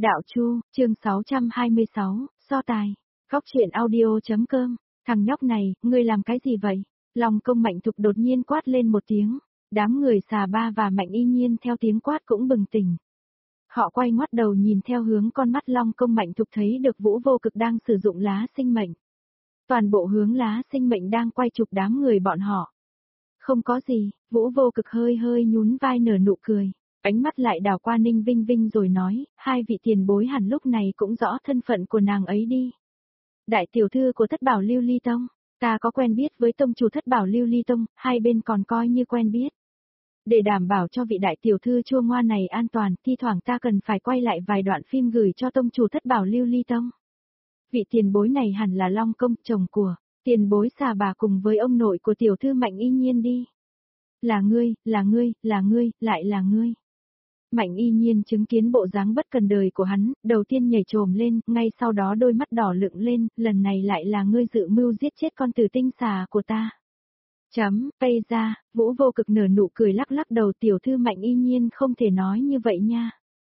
Đạo Chu, chương 626, so tài. Góc truyện audio.com. Thằng nhóc này, ngươi làm cái gì vậy? Long Công Mạnh Thục đột nhiên quát lên một tiếng. Đám người Xà Ba và Mạnh Y Nhiên theo tiếng quát cũng bừng tỉnh. Họ quay ngoắt đầu nhìn theo hướng con mắt Long Công Mạnh Thục thấy được Vũ Vô Cực đang sử dụng lá sinh mệnh. Toàn bộ hướng lá sinh mệnh đang quay chụp đám người bọn họ. Không có gì, Vũ Vô Cực hơi hơi nhún vai nở nụ cười. Ánh mắt lại đảo qua Ninh Vinh Vinh rồi nói, hai vị tiền bối hẳn lúc này cũng rõ thân phận của nàng ấy đi. Đại tiểu thư của Thất Bảo Lưu Ly Tông, ta có quen biết với tông chủ Thất Bảo Lưu Ly Tông, hai bên còn coi như quen biết. Để đảm bảo cho vị đại tiểu thư chua ngoa này an toàn, thi thoảng ta cần phải quay lại vài đoạn phim gửi cho tông chủ Thất Bảo Lưu Ly Tông. Vị tiền bối này hẳn là Long Công, chồng của tiền bối Xà Bà cùng với ông nội của tiểu thư Mạnh Y Nhiên đi. Là ngươi, lại là ngươi. Mạnh Y Nhiên chứng kiến bộ dáng bất cần đời của hắn, đầu tiên nhảy trồm lên, ngay sau đó đôi mắt đỏ lựng lên, lần này lại là ngươi dự mưu giết chết con tử tinh xà của ta. Pây ra, Vũ Vô Cực nở nụ cười lắc lắc đầu, tiểu thư Mạnh Y Nhiên không thể nói như vậy nha.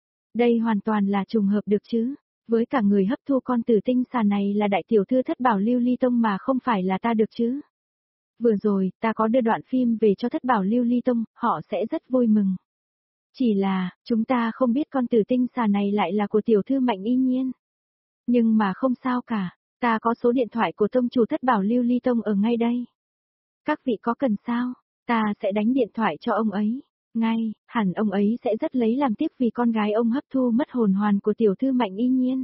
Đây hoàn toàn là trùng hợp được chứ, với cả người hấp thu con tử tinh xà này là đại tiểu thư Thất Bảo Lưu Ly Tông mà không phải là ta được chứ. Vừa rồi, ta có đưa đoạn phim về cho Thất Bảo Lưu Ly Tông, họ sẽ rất vui mừng. Chỉ là, chúng ta không biết con tử tinh xà này lại là của tiểu thư Mạnh Y Nhiên. Nhưng mà không sao cả, ta có số điện thoại của tông chủ Thất Bảo Lưu Ly Tông ở ngay đây. Các vị có cần sao, ta sẽ đánh điện thoại cho ông ấy. Ngay, hẳn ông ấy sẽ rất lấy làm tiếc vì con gái ông hấp thu mất hồn hoàn của tiểu thư Mạnh Y Nhiên.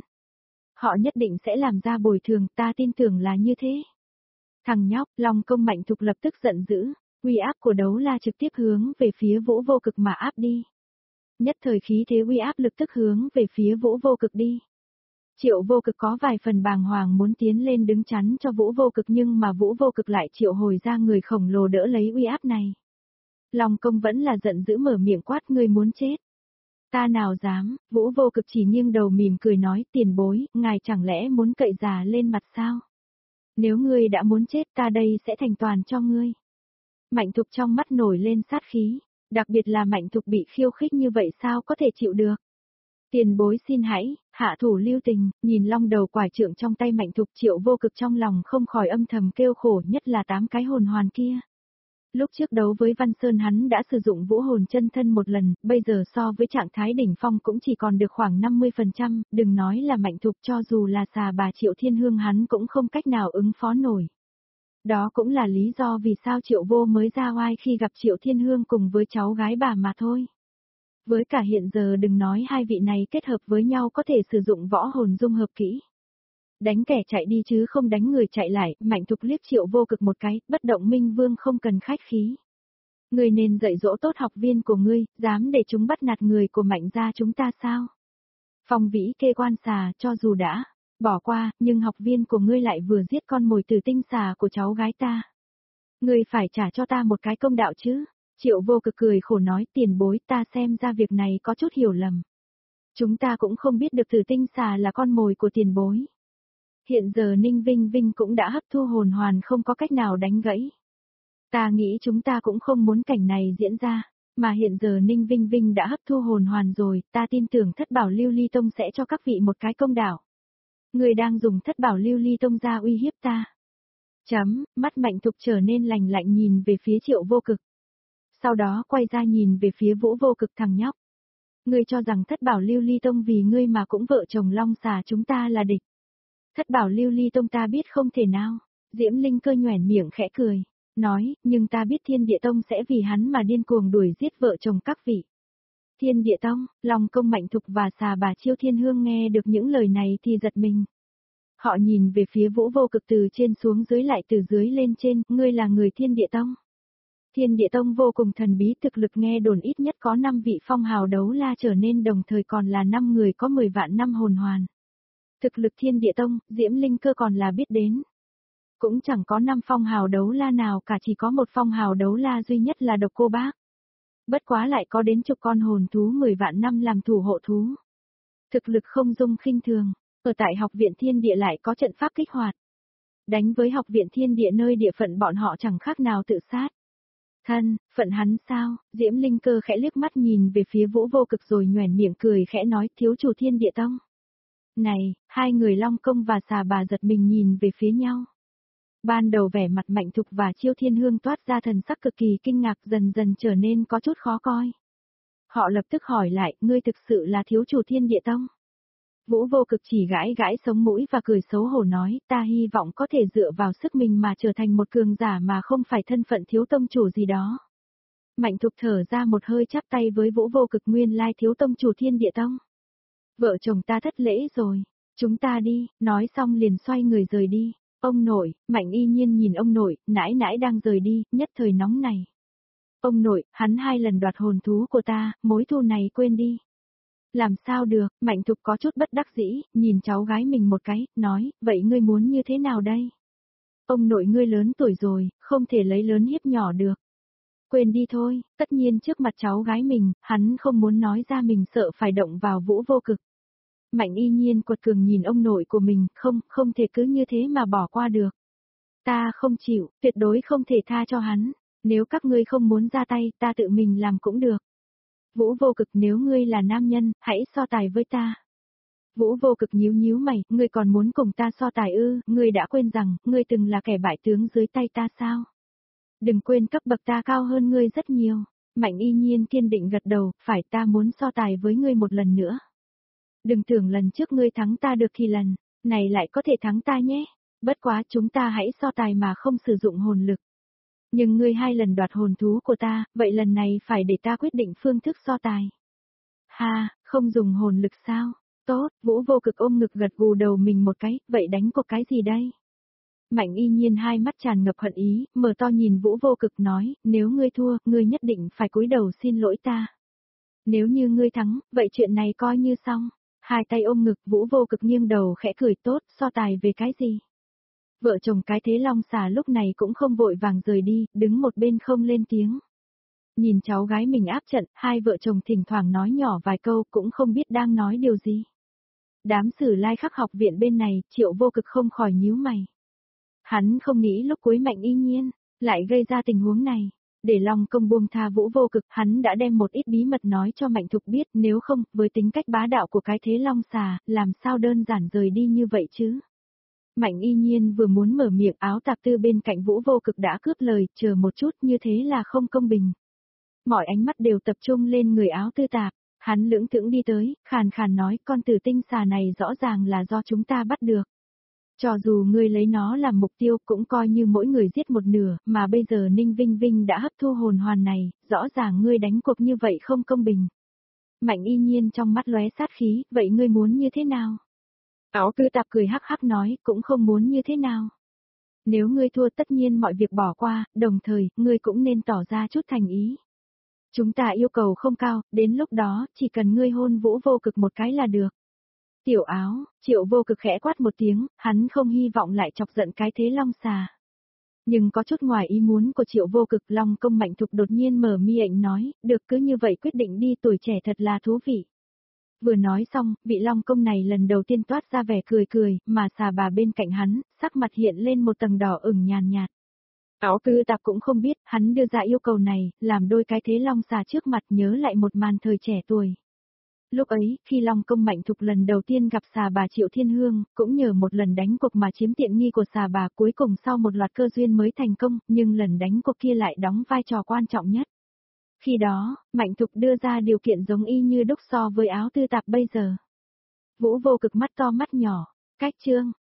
Họ nhất định sẽ làm ra bồi thường, ta tin tưởng là như thế. Thằng nhóc, Long Công Mạnh Thục lập tức giận dữ, uy áp của đấu la trực tiếp hướng về phía Vũ Vô Cực mà áp đi. Nhất thời khí thế uy áp lực tức hướng về phía Vũ Vô Cực đi. Triệu Vô Cực có vài phần bàng hoàng muốn tiến lên đứng chắn cho Vũ Vô Cực nhưng mà Vũ Vô Cực lại triệu hồi ra người khổng lồ đỡ lấy uy áp này. Long Công vẫn là giận dữ mở miệng quát, ngươi muốn chết. Ta nào dám, Vũ Vô Cực chỉ nghiêng đầu mỉm cười nói, tiền bối, ngài chẳng lẽ muốn cậy già lên mặt sao? Nếu ngươi đã muốn chết ta đây sẽ thành toàn cho ngươi. Mạnh Thục trong mắt nổi lên sát khí. Đặc biệt là Mạnh Thục bị khiêu khích như vậy sao có thể chịu được. Tiền bối xin hãy, hạ thủ lưu tình, nhìn long đầu quải trượng trong tay Mạnh Thục, Triệu Vô Cực trong lòng không khỏi âm thầm kêu khổ, nhất là 8 cái hồn hoàn kia. Lúc trước đấu với Văn Sơn hắn đã sử dụng vũ hồn chân thân một lần, bây giờ so với trạng thái đỉnh phong cũng chỉ còn được khoảng 50%, đừng nói là Mạnh Thục, cho dù là Xà Bà Triệu Thiên Hương hắn cũng không cách nào ứng phó nổi. Đó cũng là lý do vì sao Triệu Vô mới ra oai khi gặp Triệu Thiên Hương cùng với cháu gái bà mà thôi. Với cả hiện giờ đừng nói hai vị này kết hợp với nhau có thể sử dụng võ hồn dung hợp kỹ. Đánh kẻ chạy đi chứ không đánh người chạy lại, Mạnh Thục liếc Triệu Vô Cực một cái, bất động minh vương không cần khách khí. Ngươi nên dạy dỗ tốt học viên của ngươi, dám để chúng bắt nạt người của Mạnh gia chúng ta sao? Phong Vĩ Kê quan xà, cho dù đã bỏ qua, nhưng học viên của ngươi lại vừa giết con mồi tử tinh xà của cháu gái ta. Ngươi phải trả cho ta một cái công đạo chứ. Triệu Vô Cực cười khổ nói, tiền bối, ta xem ra việc này có chút hiểu lầm. Chúng ta cũng không biết được tử tinh xà là con mồi của tiền bối. Hiện giờ Ninh Vinh Vinh cũng đã hấp thu hồn hoàn không có cách nào đánh gãy. Ta nghĩ chúng ta cũng không muốn cảnh này diễn ra, mà hiện giờ Ninh Vinh Vinh đã hấp thu hồn hoàn rồi, ta tin tưởng Thất Bảo Lưu Ly Tông sẽ cho các vị một cái công đạo. Người đang dùng Thất Bảo Lưu Ly Tông ra uy hiếp ta. Mắt Mạnh Thục trở nên lạnh lạnh nhìn về phía Triệu Vô Cực. Sau đó quay ra nhìn về phía Vũ Vô Cực, thằng nhóc. Ngươi cho rằng Thất Bảo Lưu Ly Tông vì ngươi mà cũng vợ chồng Long Xà chúng ta là địch. Thất Bảo Lưu Ly Tông ta biết không thể nào. Diễm Linh Cơ nhoẻn miệng khẽ cười, nói, nhưng ta biết Thiên Địa Tông sẽ vì hắn mà điên cuồng đuổi giết vợ chồng các vị. Thiên Địa Tông, Long Công Mạnh Thục và Xà Bà Chiêu Thiên Hương nghe được những lời này thì giật mình. Họ nhìn về phía Vũ Vô Cực từ trên xuống dưới lại từ dưới lên trên, ngươi là người Thiên Địa Tông. Thiên Địa Tông vô cùng thần bí, thực lực nghe đồn ít nhất có 5 vị phong hào đấu la trở nên, đồng thời còn là 5 người có 10 vạn năm hồn hoàn. Thực lực Thiên Địa Tông, Diễm Linh Cơ còn là biết đến. Cũng chẳng có 5 phong hào đấu la nào cả, chỉ có một phong hào đấu la duy nhất là Độc Cô Bác. Bất quá lại có đến chục con hồn thú 10 vạn năm làm thủ hộ thú. Thực lực không dung khinh thường, ở tại học viện Thiên Địa lại có trận pháp kích hoạt. Đánh với học viện Thiên Địa nơi địa phận bọn họ chẳng khác nào tự sát. Thân, phận hắn sao? Diễm Linh Cơ khẽ liếc mắt nhìn về phía Vũ Vô Cực rồi nhoẻn miệng cười khẽ nói thiếu chủ Thiên Địa Tông. Này, hai người Long Công và xà bà giật mình nhìn về phía nhau. Ban đầu vẻ mặt Mạnh Thục và Chiêu Thiên Hương toát ra thần sắc cực kỳ kinh ngạc dần dần trở nên có chút khó coi. Họ lập tức hỏi lại, ngươi thực sự là thiếu chủ Thiên Địa Tông? Vũ Vô Cực chỉ gãi gãi sống mũi và cười xấu hổ nói, ta hy vọng có thể dựa vào sức mình mà trở thành một cường giả mà không phải thân phận thiếu tông chủ gì đó. Mạnh Thục thở ra một hơi chắp tay với Vũ Vô Cực, nguyên lai thiếu tông chủ Thiên Địa Tông. Vợ chồng ta thất lễ rồi, chúng ta đi, nói xong liền xoay người rời đi. Ông nội, Mạnh Y Nhiên nhìn ông nội, nãi nãi đang rời đi, nhất thời nóng này. Ông nội, hắn 2 lần đoạt hồn thú của ta, mối thù này quên đi. Làm sao được, Mạnh Thục có chút bất đắc dĩ, nhìn cháu gái mình một cái, nói, vậy ngươi muốn như thế nào đây? Ông nội ngươi lớn tuổi rồi, không thể lấy lớn hiếp nhỏ được. Quên đi thôi, tất nhiên trước mặt cháu gái mình, hắn không muốn nói ra mình sợ phải động vào Vũ Vô Cực. Mạnh Y Nhiên quật cường nhìn ông nội của mình, không thể cứ như thế mà bỏ qua được. Ta không chịu, tuyệt đối không thể tha cho hắn, nếu các ngươi không muốn ra tay, ta tự mình làm cũng được. Vũ Vô Cực, nếu ngươi là nam nhân, hãy so tài với ta. Vũ Vô Cực nhíu nhíu mày, ngươi còn muốn cùng ta so tài ư, ngươi đã quên rằng, ngươi từng là kẻ bại tướng dưới tay ta sao? Đừng quên cấp bậc ta cao hơn ngươi rất nhiều. Mạnh Y Nhiên kiên định gật đầu, phải, ta muốn so tài với ngươi một lần nữa. Đừng tưởng lần trước ngươi thắng ta được thì lần này lại có thể thắng ta nhé. Bất quá chúng ta hãy so tài mà không sử dụng hồn lực. Nhưng ngươi 2 lần đoạt hồn thú của ta, vậy lần này phải để ta quyết định phương thức so tài. Ha, không dùng hồn lực sao? Tốt, Vũ Vô Cực ôm ngực gật gù đầu mình một cái, vậy đánh cuộc cái gì đây? Mạnh Y Nhiên hai mắt tràn ngập hận ý, mở to nhìn Vũ Vô Cực nói, nếu ngươi thua, ngươi nhất định phải cúi đầu xin lỗi ta. Nếu như ngươi thắng, vậy chuyện này coi như xong. 2 tay ôm ngực, Vũ Vô Cực nghiêng đầu khẽ cười, tốt, so tài về cái gì? Vợ chồng cái thế Long Xà lúc này cũng không vội vàng rời đi, đứng một bên không lên tiếng. Nhìn cháu gái mình áp trận, 2 vợ chồng thỉnh thoảng nói nhỏ vài câu cũng không biết đang nói điều gì. Đám Sử Lai Khắc học viện bên này, Triệu Vô Cực không khỏi nhíu mày. Hắn không nghĩ lúc cuối Mạnh Y Nhiên lại gây ra tình huống này. Để Long Công buông tha Vũ Vô Cực, hắn đã đem một ít bí mật nói cho Mạnh Thục biết, nếu không, với tính cách bá đạo của cái thế Long Xà, làm sao đơn giản rời đi như vậy chứ? Mạnh Y Nhiên vừa muốn mở miệng, Áo Tạp Tư bên cạnh Vũ Vô Cực đã cướp lời, chờ một chút, như thế là không công bình. Mọi ánh mắt đều tập trung lên người Áo Tư Tạp, hắn lưỡng thững đi tới, khàn khàn nói, con tử tinh xà này rõ ràng là do chúng ta bắt được. Cho dù ngươi lấy nó làm mục tiêu cũng coi như mỗi người giết một nửa, mà bây giờ Ninh Vinh Vinh đã hấp thu hồn hoàn này, rõ ràng ngươi đánh cuộc như vậy không công bình. Mạnh Y Nhiên trong mắt lóe sát khí, vậy ngươi muốn như thế nào? Áo Tư Tạp cười hắc hắc nói, cũng không muốn như thế nào. Nếu ngươi thua tất nhiên mọi việc bỏ qua, đồng thời, ngươi cũng nên tỏ ra chút thành ý. Chúng ta yêu cầu không cao, đến lúc đó, chỉ cần ngươi hôn Vũ Vô Cực một cái là được. Tiểu Áo, Triệu Vô Cực khẽ quát một tiếng, hắn không hy vọng lại chọc giận cái thế Long Xà. Nhưng có chút ngoài ý muốn của Triệu Vô Cực, Long Công Mạnh Thục đột nhiên mở mi ảnh nói, được cứ như vậy quyết định đi, tuổi trẻ thật là thú vị. Vừa nói xong, vị Long Công này lần đầu tiên toát ra vẻ cười cười, mà xà bà bên cạnh hắn, sắc mặt hiện lên một tầng đỏ ửng nhàn nhạt. Áo Tư Tạp cũng không biết, hắn đưa ra yêu cầu này, làm đôi cái thế Long Xà trước mặt nhớ lại một màn thời trẻ tuổi. Lúc ấy, khi Long Công Mạnh Thục lần đầu tiên gặp xà bà Triệu Thiên Hương, cũng nhờ một lần đánh cuộc mà chiếm tiện nghi của xà bà, cuối cùng sau một loạt cơ duyên mới thành công, nhưng lần đánh cuộc kia lại đóng vai trò quan trọng nhất. Khi đó, Mạnh Thục đưa ra điều kiện giống y như đúc so với Áo Tư Tạp bây giờ. Vũ Vô Cực mắt to mắt nhỏ, cách chương.